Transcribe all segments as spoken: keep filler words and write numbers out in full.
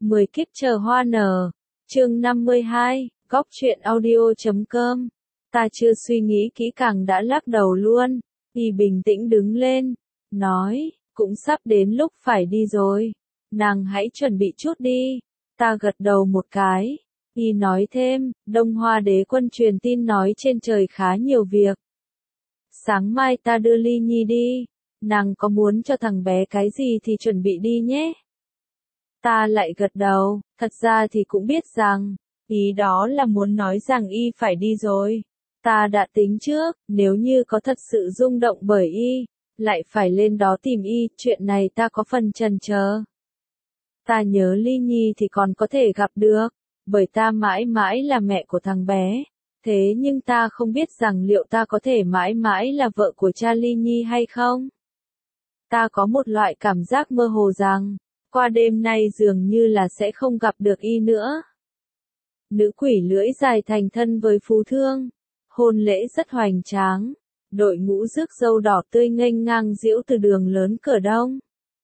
mười kiếp chờ hoa nở. Chương năm mươi hai, góc truyện audio chấm com. Ta chưa suy nghĩ kỹ càng đã lắc đầu luôn. Y bình tĩnh đứng lên, nói, cũng sắp đến lúc phải đi rồi. Nàng hãy chuẩn bị chút đi. Ta gật đầu một cái. Y nói thêm, Đông Hoa đế quân truyền tin nói trên trời khá nhiều việc. Sáng mai ta đưa Ly Nhi đi. Nàng có muốn cho thằng bé cái gì thì chuẩn bị đi nhé. Ta lại gật đầu, thật ra thì cũng biết rằng, ý đó là muốn nói rằng y phải đi rồi. Ta đã tính trước, nếu như có thật sự rung động bởi y, lại phải lên đó tìm y, chuyện này ta có phần chần chờ. Ta nhớ Ly Nhi thì còn có thể gặp được, bởi ta mãi mãi là mẹ của thằng bé. Thế nhưng ta không biết rằng liệu ta có thể mãi mãi là vợ của cha Ly Nhi hay không? Ta có một loại cảm giác mơ hồ rằng, qua đêm nay dường như là sẽ không gặp được y nữa. Nữ quỷ lưỡi dài thành thân với Phú Thương. Hôn lễ rất hoành tráng. Đội ngũ rước dâu đỏ tươi nghênh ngang diễu từ đường lớn cửa đông.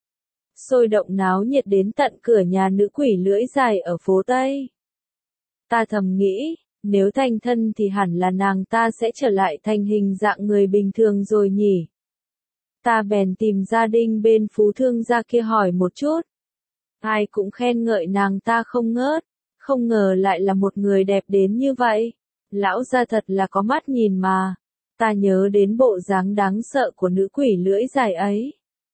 Sôi động náo nhiệt đến tận cửa nhà nữ quỷ lưỡi dài ở phố Tây. Ta thầm nghĩ, nếu thành thân thì hẳn là nàng ta sẽ trở lại thành hình dạng người bình thường rồi nhỉ. Ta bèn tìm gia đình bên Phú Thương ra kia hỏi một chút. Ai cũng khen ngợi nàng ta không ngớt, không ngờ lại là một người đẹp đến như vậy. Lão gia thật là có mắt nhìn mà. Ta nhớ đến bộ dáng đáng sợ của nữ quỷ lưỡi dài ấy.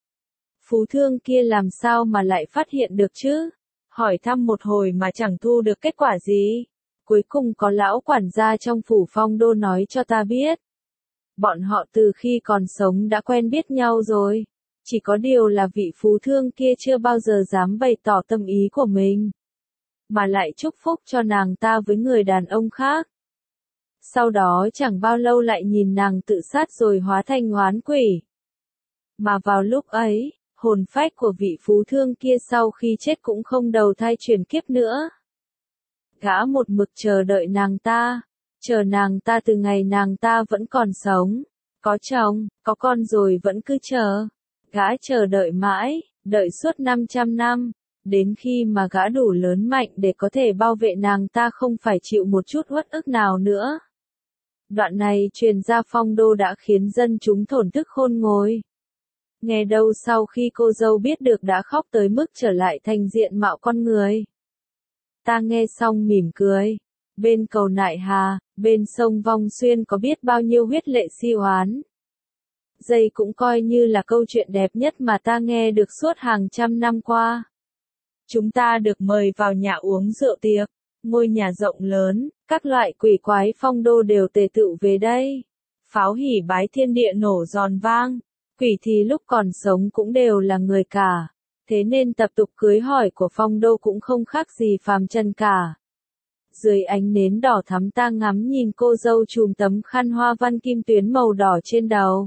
Phú Thương kia làm sao mà lại phát hiện được chứ? Hỏi thăm một hồi mà chẳng thu được kết quả gì. Cuối cùng có lão quản gia trong phủ Phong Đô nói cho ta biết. Bọn họ từ khi còn sống đã quen biết nhau rồi. Chỉ có điều là vị Phú Thương kia chưa bao giờ dám bày tỏ tâm ý của mình. Mà lại chúc phúc cho nàng ta với người đàn ông khác. Sau đó chẳng bao lâu lại nhìn nàng tự sát rồi hóa thành oán quỷ. Mà vào lúc ấy, hồn phách của vị Phú Thương kia sau khi chết cũng không đầu thai chuyển kiếp nữa. Gã một mực chờ đợi nàng ta, chờ nàng ta từ ngày nàng ta vẫn còn sống, có chồng, có con rồi vẫn cứ chờ. Gã chờ đợi mãi, đợi suốt năm trăm năm, đến khi mà gã đủ lớn mạnh để có thể bảo vệ nàng ta không phải chịu một chút uất ức nào nữa. Đoạn này truyền ra Phong Đô đã khiến dân chúng thổn thức khôn nguôi. Nghe đâu sau khi cô dâu biết được đã khóc tới mức trở lại thành diện mạo con người. Ta nghe xong mỉm cười. Bên cầu Nại Hà, bên sông Vong Xuyên có biết bao nhiêu huyết lệ si oán. Đây cũng coi như là câu chuyện đẹp nhất mà ta nghe được suốt hàng trăm năm qua. Chúng ta được mời vào nhà uống rượu tiệc, ngôi nhà rộng lớn, các loại quỷ quái Phong Đô đều tề tựu về đây. Pháo hỉ bái thiên địa nổ giòn vang, quỷ thì lúc còn sống cũng đều là người cả. Thế nên tập tục cưới hỏi của Phong Đô cũng không khác gì phàm trần cả. Dưới ánh nến đỏ thắm ta ngắm nhìn cô dâu trùm tấm khăn hoa văn kim tuyến màu đỏ trên đầu.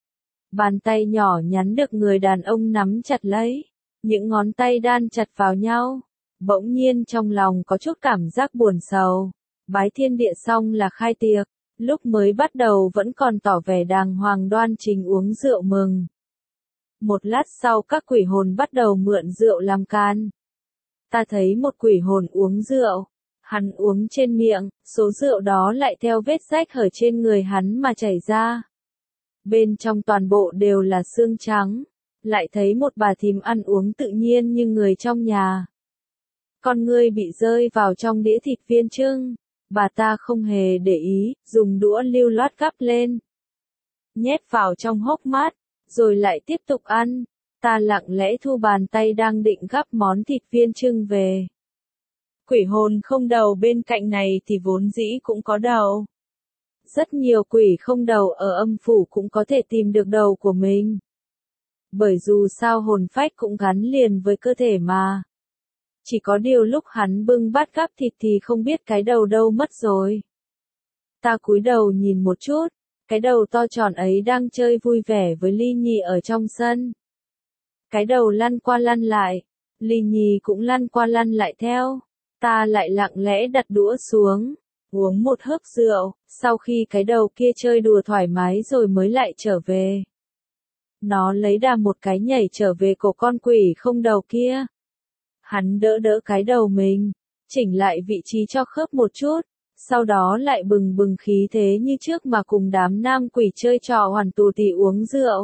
Bàn tay nhỏ nhắn được người đàn ông nắm chặt lấy. Những ngón tay đan chặt vào nhau. Bỗng nhiên trong lòng có chút cảm giác buồn sầu. Bái thiên địa xong là khai tiệc. Lúc mới bắt đầu vẫn còn tỏ vẻ đàng hoàng đoan chính uống rượu mừng. Một lát sau các quỷ hồn bắt đầu mượn rượu làm can. Ta thấy một quỷ hồn uống rượu. Hắn uống trên miệng, số rượu đó lại theo vết rách hở trên người hắn mà chảy ra. Bên trong toàn bộ đều là xương trắng. Lại thấy một bà thím ăn uống tự nhiên như người trong nhà. Con ngươi bị rơi vào trong đĩa thịt viên trưng. Bà ta không hề để ý, dùng đũa lưu loát gắp lên. Nhét vào trong hốc mát, rồi lại tiếp tục ăn. Ta lặng lẽ thu bàn tay đang định gắp món thịt viên trưng về. Quỷ hồn không đầu bên cạnh này thì vốn dĩ cũng có đầu. Rất nhiều quỷ không đầu ở âm phủ cũng có thể tìm được đầu của mình. Bởi dù sao hồn phách cũng gắn liền với cơ thể mà. Chỉ có điều lúc hắn bưng bát gắp thịt thì không biết cái đầu đâu mất rồi. Ta cúi đầu nhìn một chút, cái đầu to tròn ấy đang chơi vui vẻ với Ly Nhi ở trong sân. Cái đầu lăn qua lăn lại, Ly Nhi cũng lăn qua lăn lại theo. Ta lại lặng lẽ đặt đũa xuống, uống một hớp rượu, sau khi cái đầu kia chơi đùa thoải mái rồi mới lại trở về. Nó lấy đà một cái nhảy trở về cổ con quỷ không đầu kia. Hắn đỡ đỡ cái đầu mình, chỉnh lại vị trí cho khớp một chút, sau đó lại bừng bừng khí thế như trước mà cùng đám nam quỷ chơi trò hoàn tù tì uống rượu.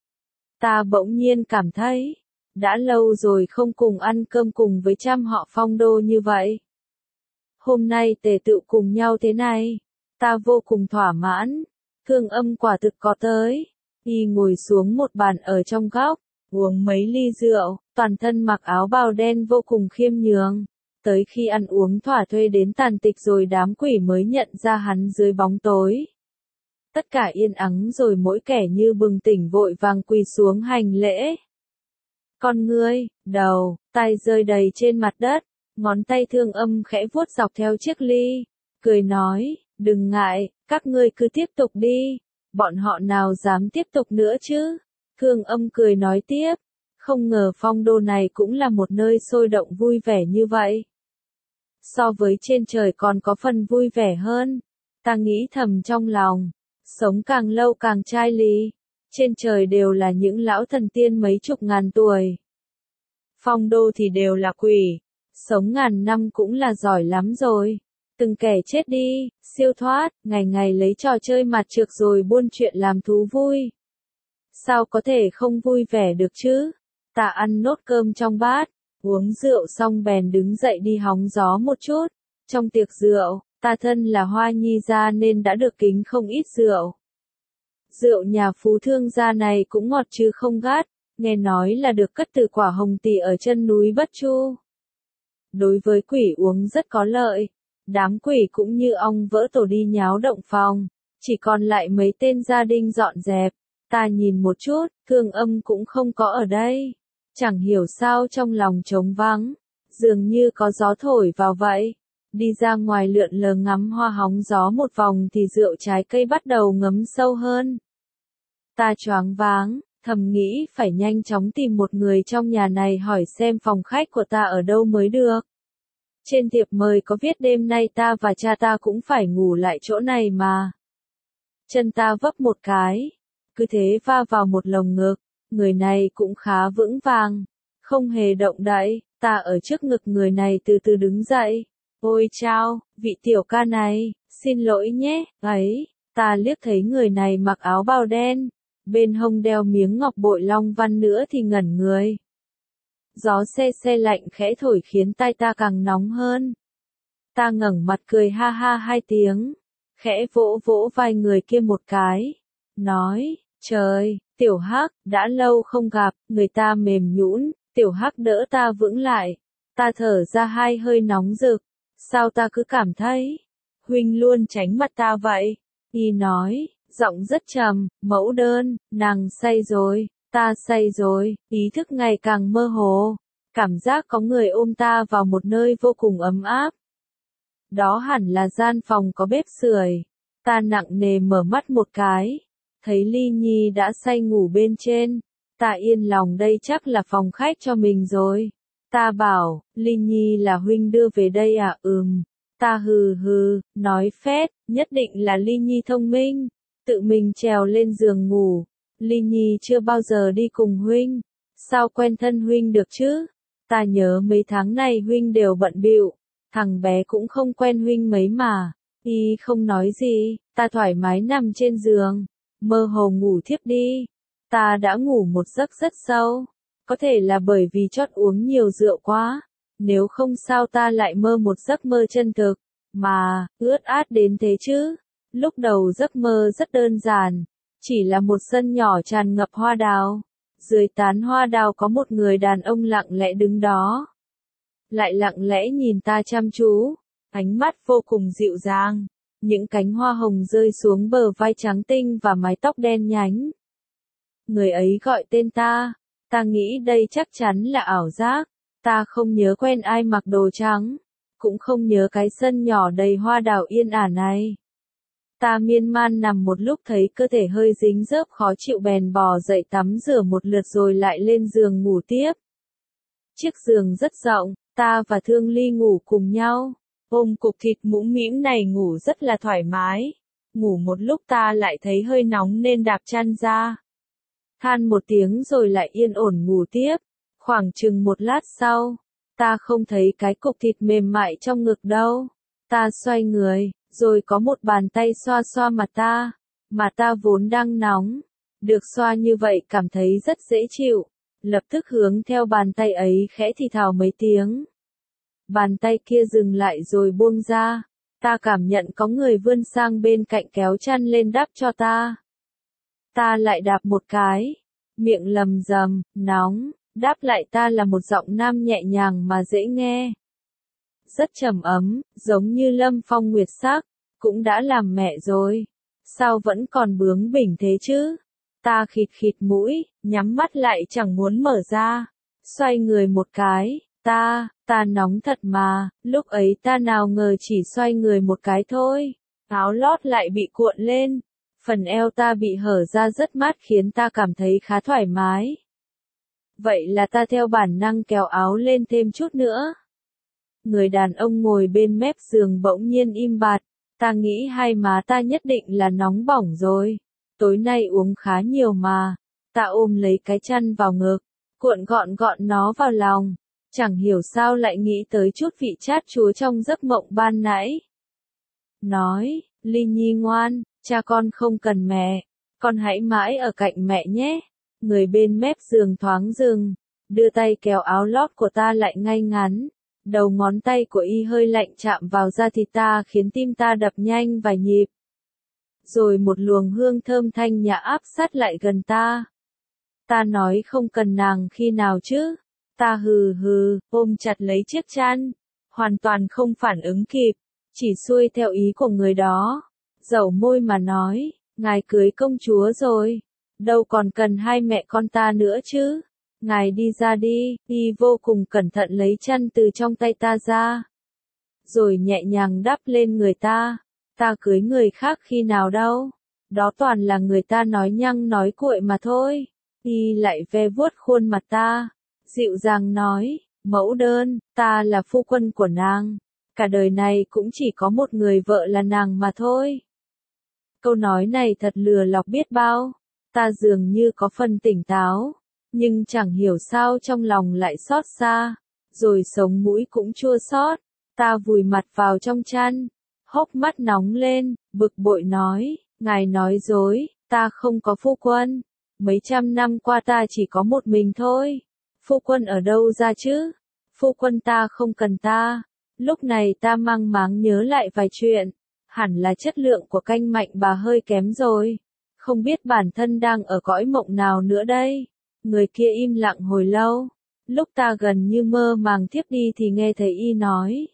Ta bỗng nhiên cảm thấy, đã lâu rồi không cùng ăn cơm cùng với trăm họ Phong Đô như vậy. Hôm nay tề tựu cùng nhau thế này, ta vô cùng thỏa mãn, Thương Âm quả thực có tới. Y ngồi xuống một bàn ở trong góc, uống mấy ly rượu, toàn thân mặc áo bào đen vô cùng khiêm nhường. Tới khi ăn uống thỏa thuê đến tàn tịch rồi đám quỷ mới nhận ra hắn dưới bóng tối. Tất cả yên ắng rồi mỗi kẻ như bừng tỉnh vội vàng quỳ xuống hành lễ. Con ngươi, đầu, tay rơi đầy trên mặt đất, ngón tay Thương Âm khẽ vuốt dọc theo chiếc ly, cười nói, đừng ngại, các ngươi cứ tiếp tục đi, bọn họ nào dám tiếp tục nữa chứ. Thương Âm cười nói tiếp, không ngờ Phong Đô này cũng là một nơi sôi động vui vẻ như vậy. So với trên trời còn có phần vui vẻ hơn, ta nghĩ thầm trong lòng, sống càng lâu càng trai lì, trên trời đều là những lão thần tiên mấy chục ngàn tuổi. Phong Đô thì đều là quỷ, sống ngàn năm cũng là giỏi lắm rồi. Từng kẻ chết đi, siêu thoát, ngày ngày lấy trò chơi mặt trược rồi buôn chuyện làm thú vui. Sao có thể không vui vẻ được chứ? Ta ăn nốt cơm trong bát, uống rượu xong bèn đứng dậy đi hóng gió một chút. Trong tiệc rượu, ta thân là Hoa Nhi gia nên đã được kính không ít rượu. Rượu nhà phú thương gia này cũng ngọt chứ không gắt, nghe nói là được cất từ quả hồng tỳ ở chân núi Bất Chu. Đối với quỷ uống rất có lợi, đám quỷ cũng như ong vỡ tổ đi nháo động phòng, chỉ còn lại mấy tên gia đình dọn dẹp. Ta nhìn một chút, Thương Âm cũng không có ở đây. Chẳng hiểu sao trong lòng trống vắng, dường như có gió thổi vào vậy. Đi ra ngoài lượn lờ ngắm hoa hóng gió một vòng thì rượu trái cây bắt đầu ngấm sâu hơn. Ta choáng váng, thầm nghĩ phải nhanh chóng tìm một người trong nhà này hỏi xem phòng khách của ta ở đâu mới được. Trên thiệp mời có viết đêm nay ta và cha ta cũng phải ngủ lại chỗ này mà. Chân ta vấp một cái, cứ thế va vào một lồng ngực, người này cũng khá vững vàng, không hề động đậy, ta ở trước ngực người này từ từ đứng dậy. Ôi chao, vị tiểu ca này, xin lỗi nhé, ấy, ta liếc thấy người này mặc áo bào đen, bên hông đeo miếng ngọc bội long văn nữa thì ngẩn người. Gió se se lạnh khẽ thổi khiến tai ta càng nóng hơn. Ta ngẩng mặt cười ha ha hai tiếng, khẽ vỗ vỗ vai người kia một cái, nói, trời, tiểu hắc, đã lâu không gặp, người ta mềm nhũn, tiểu hắc đỡ ta vững lại, ta thở ra hai hơi nóng rực, sao ta cứ cảm thấy, huynh luôn tránh mặt ta vậy, y nói, giọng rất trầm, mẫu đơn, nàng say rồi. Ta say rồi, ý thức ngày càng mơ hồ, cảm giác có người ôm ta vào một nơi vô cùng ấm áp. Đó hẳn là gian phòng có bếp sưởi. Ta nặng nề mở mắt một cái, thấy Ly Nhi đã say ngủ bên trên. Ta yên lòng đây chắc là phòng khách cho mình rồi. Ta bảo, Ly Nhi là huynh đưa về đây à? Ừm. Ta hừ hừ, nói phét, nhất định là Ly Nhi thông minh, tự mình trèo lên giường ngủ. Ly Nhi chưa bao giờ đi cùng huynh, sao quen thân huynh được chứ? Ta nhớ mấy tháng này huynh đều bận bịu, thằng bé cũng không quen huynh mấy mà. Y không nói gì, ta thoải mái nằm trên giường, mơ hồ ngủ thiếp đi. Ta đã ngủ một giấc rất sâu, có thể là bởi vì chót uống nhiều rượu quá, nếu không sao ta lại mơ một giấc mơ chân thực, mà, ướt át đến thế chứ. Lúc đầu giấc mơ rất đơn giản. Chỉ là một sân nhỏ tràn ngập hoa đào. Dưới tán hoa đào có một người đàn ông lặng lẽ đứng đó. Lại lặng lẽ nhìn ta chăm chú. Ánh mắt vô cùng dịu dàng. Những cánh hoa hồng rơi xuống bờ vai trắng tinh và mái tóc đen nhánh. Người ấy gọi tên ta. Ta nghĩ đây chắc chắn là ảo giác. Ta không nhớ quen ai mặc đồ trắng. Cũng không nhớ cái sân nhỏ đầy hoa đào yên ả này. Ta miên man nằm một lúc thấy cơ thể hơi dính dớp khó chịu bèn bò dậy tắm rửa một lượt rồi lại lên giường ngủ tiếp. Chiếc giường rất rộng, ta và Thương Ly ngủ cùng nhau. Ôm cục thịt mũm mĩm này ngủ rất là thoải mái. Ngủ một lúc ta lại thấy hơi nóng nên đạp chăn ra. Than một tiếng rồi lại yên ổn ngủ tiếp. Khoảng chừng một lát sau, ta không thấy cái cục thịt mềm mại trong ngực đâu. Ta xoay người, rồi có một bàn tay xoa xoa mặt ta, mà ta vốn đang nóng. Được xoa như vậy cảm thấy rất dễ chịu, lập tức hướng theo bàn tay ấy khẽ thì thào mấy tiếng. Bàn tay kia dừng lại rồi buông ra, ta cảm nhận có người vươn sang bên cạnh kéo chăn lên đắp cho ta. Ta lại đạp một cái, miệng lầm rầm, nóng, đáp lại ta là một giọng nam nhẹ nhàng mà dễ nghe. Rất trầm ấm, giống như lâm phong nguyệt sắc, cũng đã làm mẹ rồi. Sao vẫn còn bướng bỉnh thế chứ? Ta khịt khịt mũi, nhắm mắt lại chẳng muốn mở ra. Xoay người một cái, ta, ta nóng thật mà, lúc ấy ta nào ngờ chỉ xoay người một cái thôi. Áo lót lại bị cuộn lên, phần eo ta bị hở ra rất mát khiến ta cảm thấy khá thoải mái. Vậy là ta theo bản năng kéo áo lên thêm chút nữa. Người đàn ông ngồi bên mép giường bỗng nhiên im bặt, ta nghĩ hai má ta nhất định là nóng bỏng rồi. Tối nay uống khá nhiều mà. Ta ôm lấy cái chăn vào ngực, cuộn gọn gọn nó vào lòng. Chẳng hiểu sao lại nghĩ tới chút vị chát chúa trong giấc mộng ban nãy. Nói, Ly Nhi ngoan, cha con không cần mẹ, con hãy mãi ở cạnh mẹ nhé. Người bên mép giường thoáng dừng, đưa tay kéo áo lót của ta lại ngay ngắn. Đầu ngón tay của y hơi lạnh chạm vào da thịt ta khiến tim ta đập nhanh vài nhịp. Rồi một luồng hương thơm thanh nhã áp sát lại gần ta. Ta nói không cần nàng khi nào chứ. Ta hừ hừ, ôm chặt lấy chiếc chăn. Hoàn toàn không phản ứng kịp, chỉ xuôi theo ý của người đó. Dẩu môi mà nói, ngài cưới công chúa rồi. Đâu còn cần hai mẹ con ta nữa chứ. Ngài đi ra đi, y vô cùng cẩn thận lấy chăn từ trong tay ta ra. Rồi nhẹ nhàng đắp lên người ta. Ta cưới người khác khi nào đâu. Đó toàn là người ta nói nhăng nói cuội mà thôi. Y lại ve vuốt khuôn mặt ta. Dịu dàng nói, mẫu đơn, ta là phu quân của nàng. Cả đời này cũng chỉ có một người vợ là nàng mà thôi. Câu nói này thật lừa lọc biết bao. Ta dường như có phần tỉnh táo. Nhưng chẳng hiểu sao trong lòng lại xót xa. Rồi sống mũi cũng chua xót. Ta vùi mặt vào trong chăn. Hốc mắt nóng lên, bực bội nói, ngài nói dối, ta không có phu quân. Mấy trăm năm qua ta chỉ có một mình thôi. Phu quân ở đâu ra chứ? Phu quân ta không cần ta. Lúc này ta mang máng nhớ lại vài chuyện. Hẳn là chất lượng của canh mạnh bà hơi kém rồi. Không biết bản thân đang ở cõi mộng nào nữa đây. Người kia im lặng hồi lâu. Lúc ta gần như mơ màng thiếp đi thì nghe thấy y nói.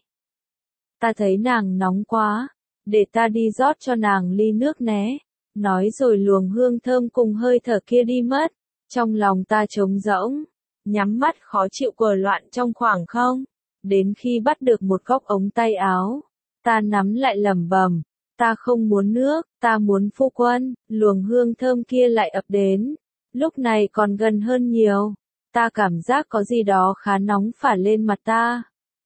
Ta thấy nàng nóng quá. Để ta đi rót cho nàng ly nước né. Nói rồi luồng hương thơm cùng hơi thở kia đi mất. Trong lòng ta trống rỗng. Nhắm mắt khó chịu quờ loạn trong khoảng không. Đến khi bắt được một góc ống tay áo. Ta nắm lại lẩm bẩm. Ta không muốn nước, ta muốn phu quân. Luồng hương thơm kia lại ập đến. Lúc này còn gần hơn nhiều. Ta cảm giác có gì đó khá nóng phả lên mặt ta.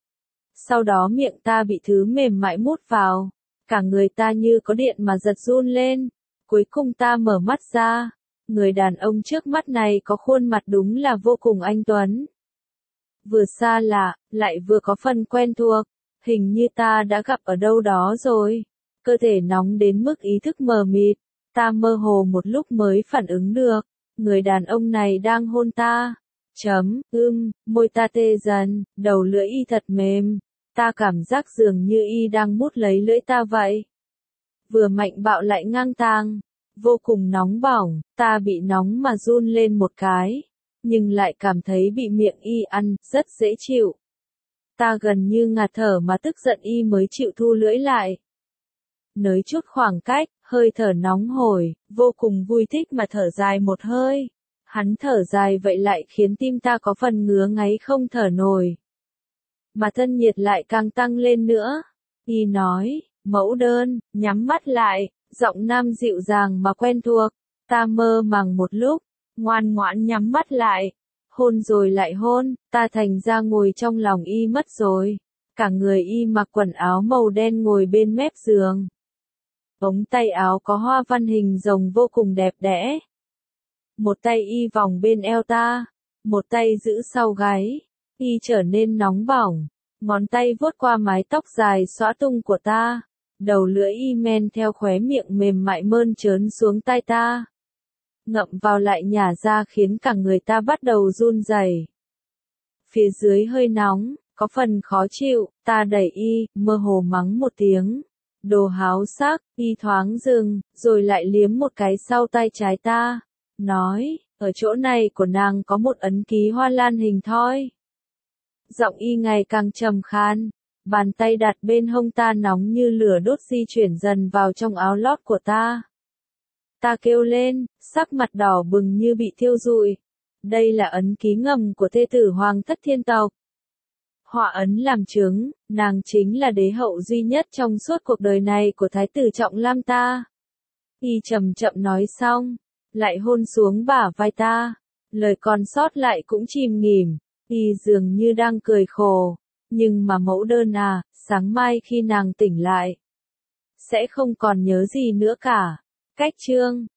Sau đó miệng ta bị thứ mềm mại mút vào. Cả người ta như có điện mà giật run lên. Cuối cùng ta mở mắt ra. Người đàn ông trước mắt này có khuôn mặt đúng là vô cùng anh tuấn. Vừa xa lạ, lại vừa có phần quen thuộc. Hình như ta đã gặp ở đâu đó rồi. Cơ thể nóng đến mức ý thức mờ mịt. Ta mơ hồ một lúc mới phản ứng được. Người đàn ông này đang hôn ta. Chấm, ưm, môi ta tê dần, đầu lưỡi y thật mềm. Ta cảm giác dường như y đang mút lấy lưỡi ta vậy. Vừa mạnh bạo lại ngang tàng. Vô cùng nóng bỏng, ta bị nóng mà run lên một cái. Nhưng lại cảm thấy bị miệng y ăn, rất dễ chịu. Ta gần như ngạt thở mà tức giận y mới chịu thu lưỡi lại. Nới chút khoảng cách, hơi thở nóng hổi, vô cùng vui thích mà thở dài một hơi. Hắn thở dài vậy lại khiến tim ta có phần ngứa ngáy không thở nổi. Mà thân nhiệt lại càng tăng lên nữa. Y nói, mẫu đơn, nhắm mắt lại, giọng nam dịu dàng mà quen thuộc. Ta mơ màng một lúc, ngoan ngoãn nhắm mắt lại. Hôn rồi lại hôn, ta thành ra ngồi trong lòng y mất rồi. Cả người y mặc quần áo màu đen ngồi bên mép giường. Ống tay áo có hoa văn hình rồng vô cùng đẹp đẽ. Một tay y vòng bên eo ta, một tay giữ sau gáy. Y trở nên nóng bỏng, ngón tay vuốt qua mái tóc dài xõa tung của ta, đầu lưỡi Y men theo khóe miệng mềm mại mơn trớn xuống tai ta. Ngậm vào lại nhả ra khiến cả người ta bắt đầu run rẩy. Phía dưới hơi nóng, có phần khó chịu, ta đẩy Y, mơ hồ mắng một tiếng. Đồ háo sắc, Y thoáng dừng, rồi lại liếm một cái sau tay trái ta. Nói, ở chỗ này của nàng có một ấn ký hoa lan hình thoi. Giọng Y ngày càng trầm khan, bàn tay đặt bên hông ta nóng như lửa đốt di chuyển dần vào trong áo lót của ta. Ta kêu lên, sắc mặt đỏ bừng như bị thiêu rụi. Đây là ấn ký ngầm của thê tử hoàng thất thiên tộc. Họa ấn làm chứng, nàng chính là đế hậu duy nhất trong suốt cuộc đời này của thái tử Trọng Lam ta. Y chậm chậm nói xong, lại hôn xuống bả vai ta. Lời còn sót lại cũng chìm nghỉm. Y dường như đang cười khổ. Nhưng mà mẫu đơn à, sáng mai khi nàng tỉnh lại, sẽ không còn nhớ gì nữa cả. Cách chương